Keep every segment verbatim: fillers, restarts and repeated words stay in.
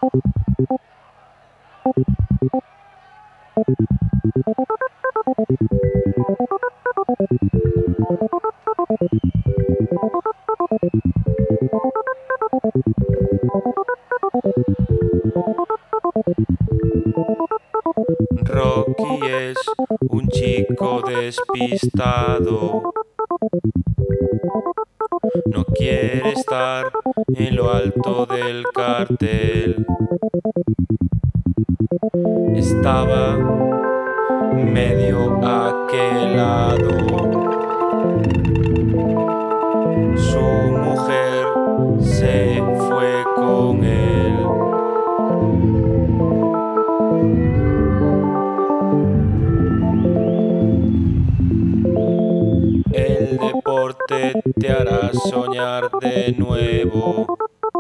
Rocky es un chico despistado, no quiere estar en lo alto del cartel. Estaba medio aquelado. Su mujer se fue con él. El deporte te hará soñar de nuevo.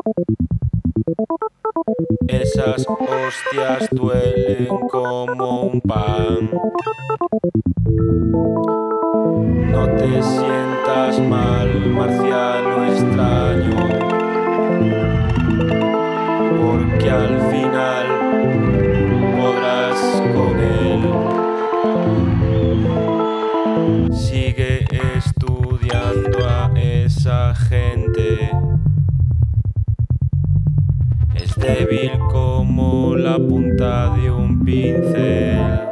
Esas hostias duelen como un pan. No te sientas mal, marciano extraño, porque al final podrás con él. Sigue estudiando a esa gente. Es débil como la punta de un pincel.